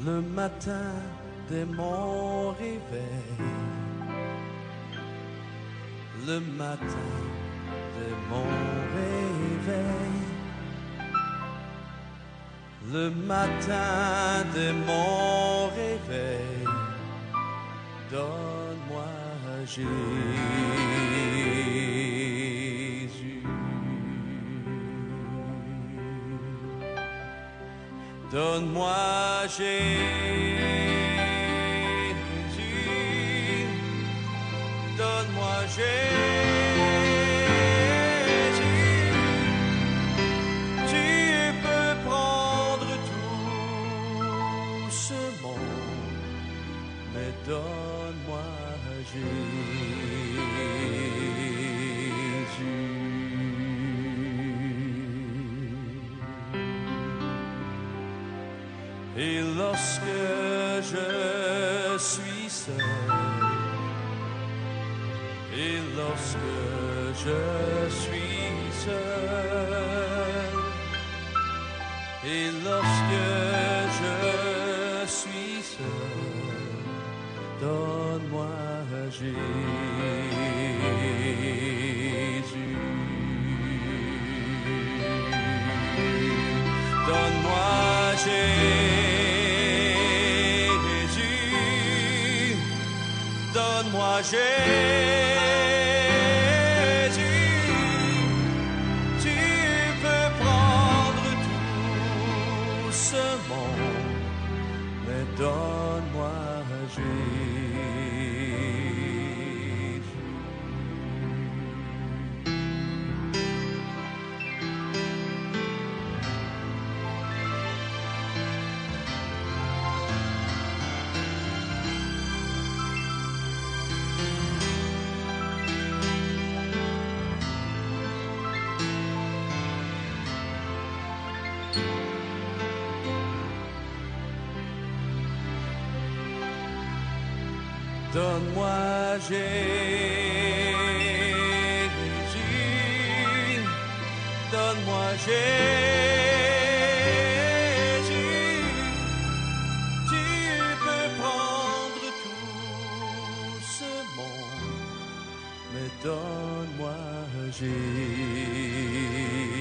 Le matin dès mon réveil, le matin dès mon réveil, le matin dès mon réveil, donne-moi Jésus, donne-moi Jésus, donne-moi Jésus, tu peux prendre tout ce monde, mais donne-moi Jésus. Et lorsque je suis seul, et lorsque je suis seul, et lorsque je suis seul, donne-moi Jésus, donne-moi Jésus, donne-moi Jésus, tu peux prendre tout ce monde, mais donne-moi Jésus. Donne-moi Jésus, donne-moi Jésus, tu peux prendre tout ce monde, mais donne-moi Jésus.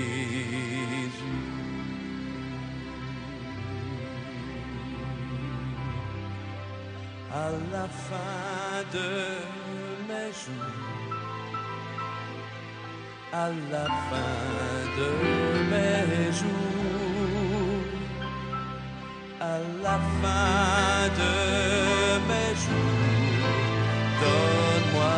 À la fin de mes jours, à la fin de mes jours, à la fin de mes jours, donne-moi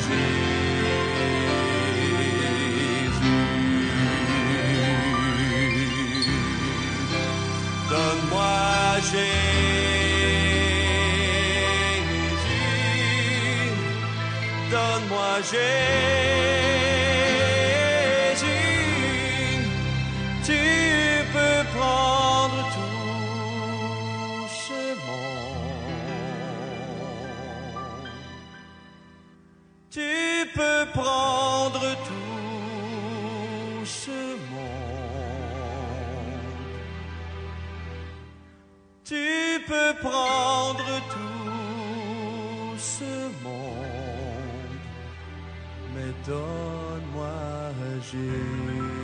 Jésus, donne-moi Jésus, donne-moi Jésus, tu peux prendre tout ce monde, tu peux prendre tout ce monde, tu peux prendre tout ce monde, mais donne-moi Jésus.